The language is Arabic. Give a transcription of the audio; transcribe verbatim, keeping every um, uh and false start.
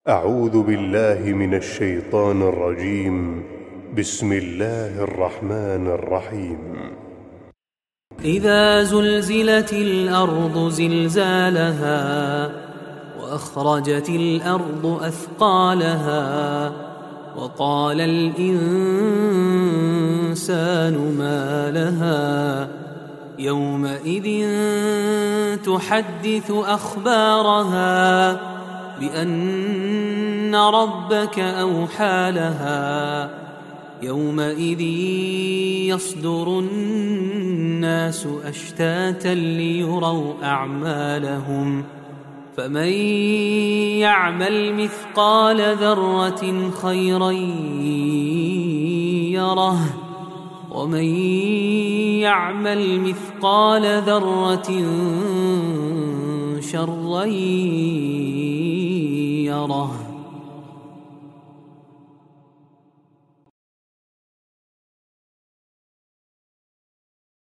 أعوذ بالله من الشيطان الرجيم. بسم الله الرحمن الرحيم. إذا زلزلت الأرض زلزالها وأخرجت الأرض أثقالها وقال الإنسان ما لها يومئذ تحدث أخبارها بأن ربك أوحى لها يومئذ يصدر الناس أشتاتا ليروا أعمالهم فمن يعمل مثقال ذرة خيرا يره ومن يعمل مثقال ذرة شرا يره.